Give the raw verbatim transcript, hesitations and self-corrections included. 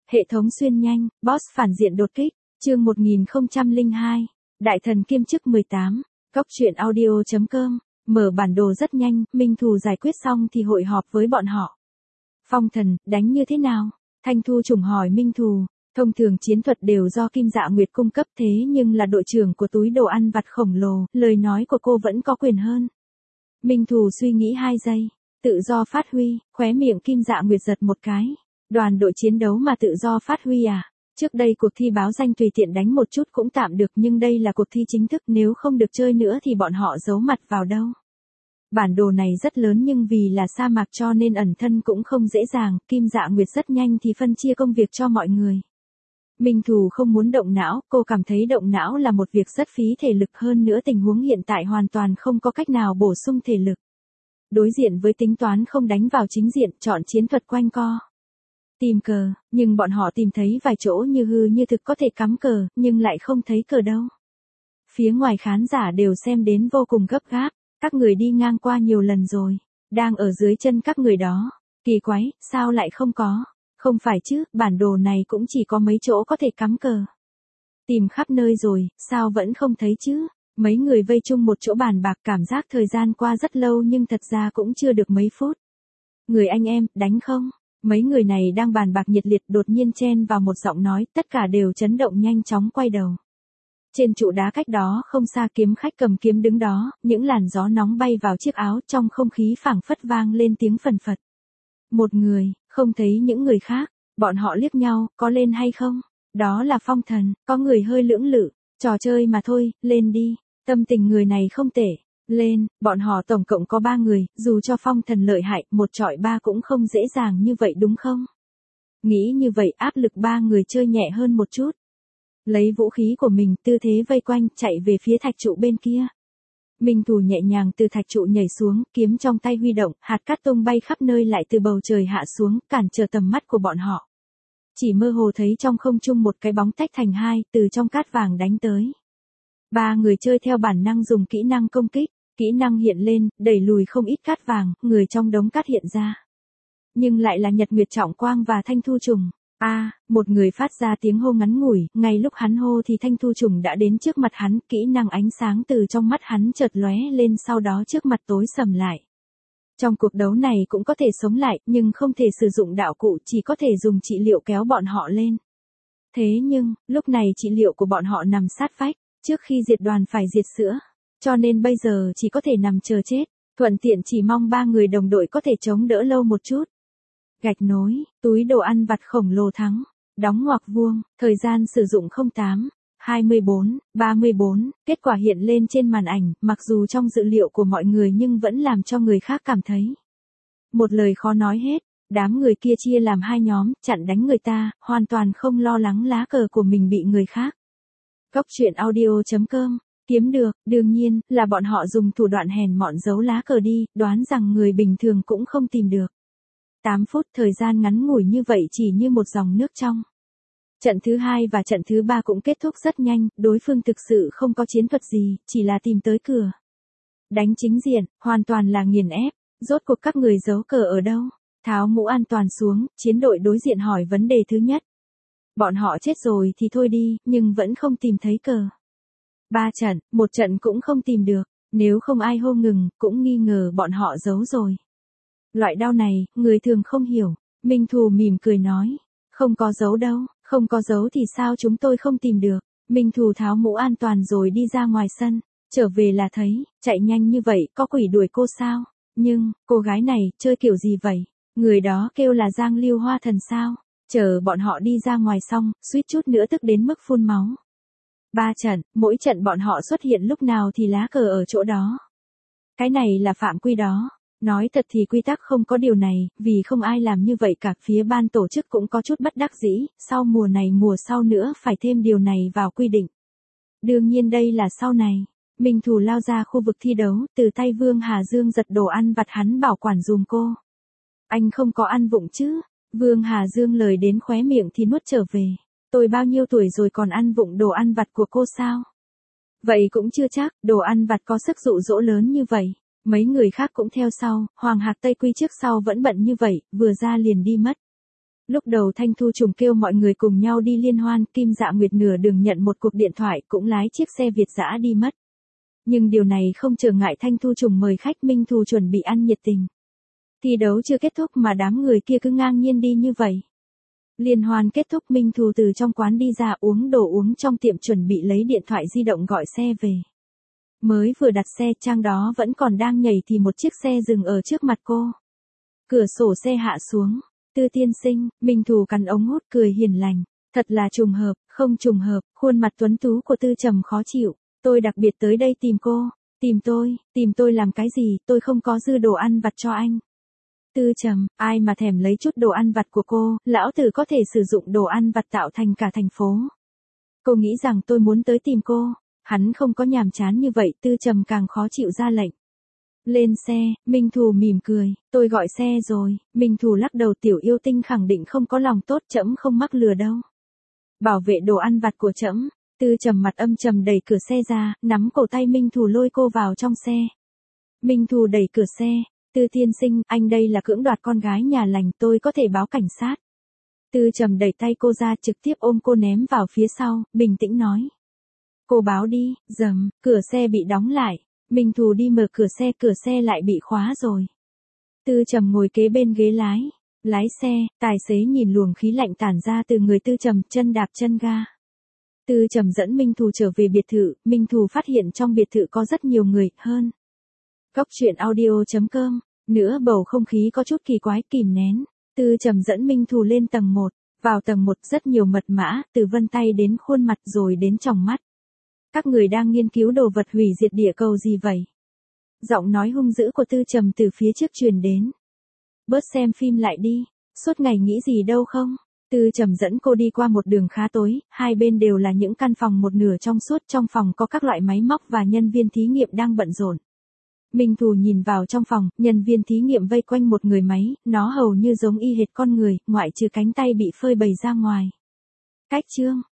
Hệ thống xuyên nhanh, boss phản diện đột kích, chương một nghìn không trăm lẻ hai, Đại thần kiêm chức mười tám, Cóc truyện audio.com, mở bản đồ rất nhanh, Minh Thù giải quyết xong thì hội họp với bọn họ. Phong thần, đánh như thế nào? Thanh Thu trùng hỏi Minh Thù, thông thường chiến thuật đều do Kim Dạ Nguyệt cung cấp thế nhưng là đội trưởng của túi đồ ăn vặt khổng lồ, lời nói của cô vẫn có quyền hơn. Minh Thù suy nghĩ hai giây, tự do phát huy, khóe miệng Kim Dạ Nguyệt giật một cái. Đoàn đội chiến đấu mà tự do phát huy à? Trước đây cuộc thi báo danh tùy tiện đánh một chút cũng tạm được nhưng đây là cuộc thi chính thức, nếu không được chơi nữa thì bọn họ giấu mặt vào đâu. Bản đồ này rất lớn nhưng vì là sa mạc cho nên ẩn thân cũng không dễ dàng, Kim Dạ Nguyệt rất nhanh thì phân chia công việc cho mọi người. Minh Thù không muốn động não, cô cảm thấy động não là một việc rất phí thể lực, hơn nữa tình huống hiện tại hoàn toàn không có cách nào bổ sung thể lực. Đối diện với tính toán không đánh vào chính diện, chọn chiến thuật quanh co. Tìm cờ, nhưng bọn họ tìm thấy vài chỗ như hư như thực có thể cắm cờ, nhưng lại không thấy cờ đâu. Phía ngoài khán giả đều xem đến vô cùng gấp gáp, các người đi ngang qua nhiều lần rồi, đang ở dưới chân các người đó. Kỳ quái, sao lại không có? Không phải chứ, bản đồ này cũng chỉ có mấy chỗ có thể cắm cờ. Tìm khắp nơi rồi, sao vẫn không thấy chứ? Mấy người vây chung một chỗ bàn bạc, cảm giác thời gian qua rất lâu nhưng thật ra cũng chưa được mấy phút. Người anh em, đánh không? Mấy người này đang bàn bạc nhiệt liệt, đột nhiên chen vào một giọng nói, tất cả đều chấn động nhanh chóng quay đầu. Trên trụ đá cách đó không xa, kiếm khách cầm kiếm đứng đó, những làn gió nóng bay vào chiếc áo, trong không khí phảng phất vang lên tiếng phần phật. Một người, không thấy những người khác, bọn họ liếc nhau, có lên hay không? Đó là Phong Thần, có người hơi lưỡng lự, trò chơi mà thôi, lên đi, tâm tình người này không tệ. Lên, bọn họ tổng cộng có ba người, dù cho Phong Thần lợi hại, một chọi ba cũng không dễ dàng như vậy đúng không? Nghĩ như vậy áp lực ba người chơi nhẹ hơn một chút. Lấy vũ khí của mình, tư thế vây quanh, chạy về phía thạch trụ bên kia. Minh Thù nhẹ nhàng từ thạch trụ nhảy xuống, kiếm trong tay huy động, hạt cát tung bay khắp nơi lại từ bầu trời hạ xuống, cản trở tầm mắt của bọn họ. Chỉ mơ hồ thấy trong không trung một cái bóng tách thành hai, từ trong cát vàng đánh tới. Ba người chơi theo bản năng dùng kỹ năng công kích. Kỹ năng hiện lên, đẩy lùi không ít cát vàng, người trong đống cát hiện ra. Nhưng lại là Nhật Nguyệt Trọng Quang và Thanh Thu Trùng. A, à, một người phát ra tiếng hô ngắn ngủi, ngay lúc hắn hô thì Thanh Thu Trùng đã đến trước mặt hắn, kỹ năng ánh sáng từ trong mắt hắn chợt lóe lên, sau đó trước mặt tối sầm lại. Trong cuộc đấu này cũng có thể sống lại, nhưng không thể sử dụng đạo cụ, chỉ có thể dùng trị liệu kéo bọn họ lên. Thế nhưng, lúc này trị liệu của bọn họ nằm sát vách, trước khi diệt đoàn phải diệt sữa. Cho nên bây giờ chỉ có thể nằm chờ chết, thuận tiện chỉ mong ba người đồng đội có thể chống đỡ lâu một chút. Gạch nối, túi đồ ăn vặt khổng lồ thắng, đóng ngoặc vuông, thời gian sử dụng không tám, hai mươi bốn, ba mươi bốn, kết quả hiện lên trên màn ảnh, mặc dù trong dự liệu của mọi người nhưng vẫn làm cho người khác cảm thấy. Một lời khó nói hết, đám người kia chia làm hai nhóm, chặn đánh người ta, hoàn toàn không lo lắng lá cờ của mình bị người khác. Cóc truyện audio.com Kiếm được, đương nhiên, là bọn họ dùng thủ đoạn hèn mọn giấu lá cờ đi, đoán rằng người bình thường cũng không tìm được. tám phút, thời gian ngắn ngủi như vậy chỉ như một dòng nước trong. Trận thứ hai và trận thứ ba cũng kết thúc rất nhanh, đối phương thực sự không có chiến thuật gì, chỉ là tìm tới cửa. Đánh chính diện, hoàn toàn là nghiền ép, rốt cuộc các người giấu cờ ở đâu? Tháo mũ an toàn xuống, chiến đội đối diện hỏi vấn đề thứ nhất. Bọn họ chết rồi thì thôi đi, nhưng vẫn không tìm thấy cờ. Ba trận, một trận cũng không tìm được, nếu không ai hô ngừng, cũng nghi ngờ bọn họ giấu rồi. Loại đau này, người thường không hiểu, Minh Thù mỉm cười nói, không có giấu đâu, không có giấu thì sao chúng tôi không tìm được. Minh Thù tháo mũ an toàn rồi đi ra ngoài sân, trở về là thấy, chạy nhanh như vậy, có quỷ đuổi cô sao? Nhưng, cô gái này, chơi kiểu gì vậy? Người đó kêu là Giang Lưu Hoa Thần sao? Chờ bọn họ đi ra ngoài xong, suýt chút nữa tức đến mức phun máu. Ba trận, mỗi trận bọn họ xuất hiện lúc nào thì lá cờ ở chỗ đó. Cái này là phạm quy đó. Nói thật thì quy tắc không có điều này, vì không ai làm như vậy cả, phía ban tổ chức cũng có chút bất đắc dĩ, sau mùa này mùa sau nữa phải thêm điều này vào quy định. Đương nhiên đây là sau này. Minh Thù lao ra khu vực thi đấu, từ tay Vương Hà Dương giật đồ ăn vặt hắn bảo quản dùm cô. Anh không có ăn vụng chứ? Vương Hà Dương lời đến khóe miệng thì nuốt trở về. Tôi bao nhiêu tuổi rồi còn ăn vụng đồ ăn vặt của cô sao? Vậy cũng chưa chắc, đồ ăn vặt có sức dụ dỗ lớn như vậy. Mấy người khác cũng theo sau, Hoàng Hạc Tây Quy trước sau vẫn bận như vậy, vừa ra liền đi mất. Lúc đầu Thanh Thu Trùng kêu mọi người cùng nhau đi liên hoan, Kim Dạ Nguyệt nửa đường nhận một cuộc điện thoại cũng lái chiếc xe Việt dã đi mất. Nhưng điều này không trở ngại Thanh Thu Trùng mời khách Minh Thù chuẩn bị ăn nhiệt tình. Thi đấu chưa kết thúc mà đám người kia cứ ngang nhiên đi như vậy. Liên hoan kết thúc, Minh Thù từ trong quán đi ra uống đồ uống trong tiệm chuẩn bị lấy điện thoại di động gọi xe về. Mới vừa đặt xe, Trang đó vẫn còn đang nhảy thì một chiếc xe dừng ở trước mặt cô. Cửa sổ xe hạ xuống. Tư tiên sinh, Minh Thù cắn ống hút cười hiền lành. Thật là trùng hợp, không trùng hợp, khuôn mặt tuấn tú của Tư Trầm khó chịu. Tôi đặc biệt tới đây tìm cô. Tìm tôi, tìm tôi làm cái gì, tôi không có dư đồ ăn vặt cho anh. Tư Trầm, ai mà thèm lấy chút đồ ăn vặt của cô, lão tử có thể sử dụng đồ ăn vặt tạo thành cả thành phố. Cô nghĩ rằng tôi muốn tới tìm cô. Hắn không có nhàm chán như vậy, Tư Trầm càng khó chịu ra lệnh. Lên xe, Minh Thù mỉm cười, tôi gọi xe rồi. Minh Thù lắc đầu, tiểu yêu tinh khẳng định không có lòng tốt, trẫm không mắc lừa đâu. Bảo vệ đồ ăn vặt của trẫm. Tư Trầm mặt âm trầm đẩy cửa xe ra, nắm cổ tay Minh Thù lôi cô vào trong xe. Minh Thù đẩy cửa xe, Tư tiên sinh, anh đây là cưỡng đoạt con gái nhà lành, tôi có thể báo cảnh sát. Tư Trầm đẩy tay cô ra, trực tiếp ôm cô ném vào phía sau, bình tĩnh nói. Cô báo đi, dầm, cửa xe bị đóng lại. Minh Thù đi mở cửa xe, cửa xe lại bị khóa rồi. Tư Trầm ngồi kế bên ghế lái. Lái xe, tài xế nhìn luồng khí lạnh tản ra từ người Tư Trầm, chân đạp chân ga. Tư Trầm dẫn Minh Thù trở về biệt thự, Minh Thù phát hiện trong biệt thự có rất nhiều người, hơn. Cóc truyện audio chấm com, nữa bầu không khí có chút kỳ quái, kìm nén. Tư Trầm dẫn Minh Thù lên tầng một, vào tầng một rất nhiều mật mã, từ vân tay đến khuôn mặt rồi đến tròng mắt. Các người đang nghiên cứu đồ vật hủy diệt địa cầu gì vậy? Giọng nói hung dữ của Tư Trầm từ phía trước truyền đến. Bớt xem phim lại đi, suốt ngày nghĩ gì đâu không? Tư Trầm dẫn cô đi qua một đường khá tối, hai bên đều là những căn phòng một nửa trong suốt, trong phòng có các loại máy móc và nhân viên thí nghiệm đang bận rộn. Minh Thù nhìn vào trong phòng, nhân viên thí nghiệm vây quanh một người máy, nó hầu như giống y hệt con người, ngoại trừ cánh tay bị phơi bày ra ngoài. Cách chương